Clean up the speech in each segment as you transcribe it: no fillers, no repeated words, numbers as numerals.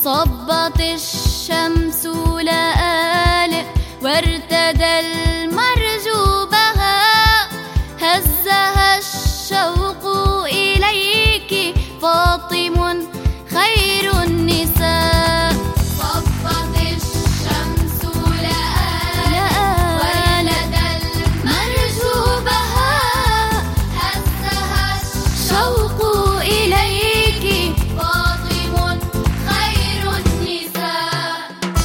صبت الشمس لآلئ وارتدى المرجو بها، هزها الشوق إليك فاطم خير النساء. صبت الشمس لآلئ وارتدى المرجو بها، هزها الشوق إليك فاطم خير النساء.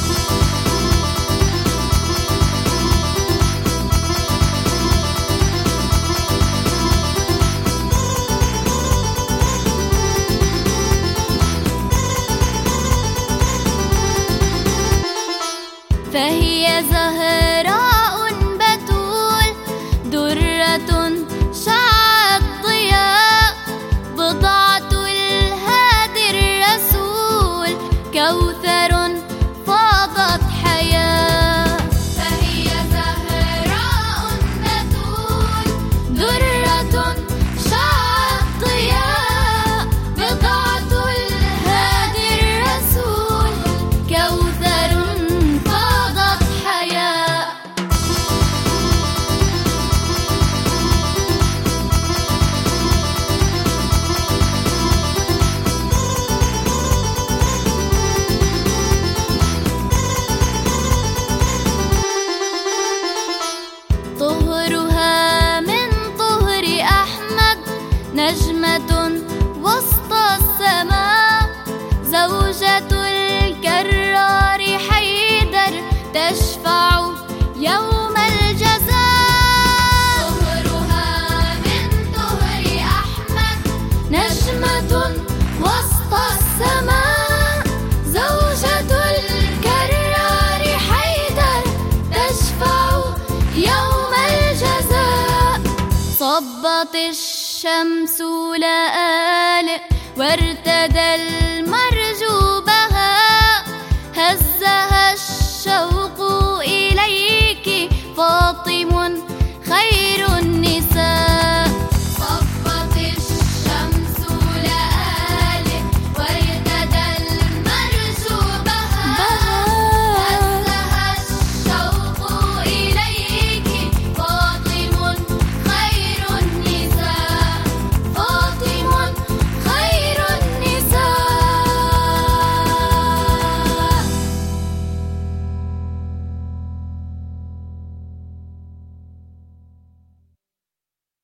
فهي زهراء بتول درة شعت ضياء، بضعة الهادي الرسول كوثر فاضت حياة. فهي زهراء بتول درة شعت ضياء، بضعة الهادي الرسول كوثر فاضت حياة. طهرها من طهر أحمد، نجمة وسط السماء، زوجة الكرار حيدر تشفع يوم الجزاء. طهرها من طهر أحمد، نجمة وسط السماء، زوجة الكرار حيدر تشفع يوم الجزاء. صبت الشمس لآلئ وارتدى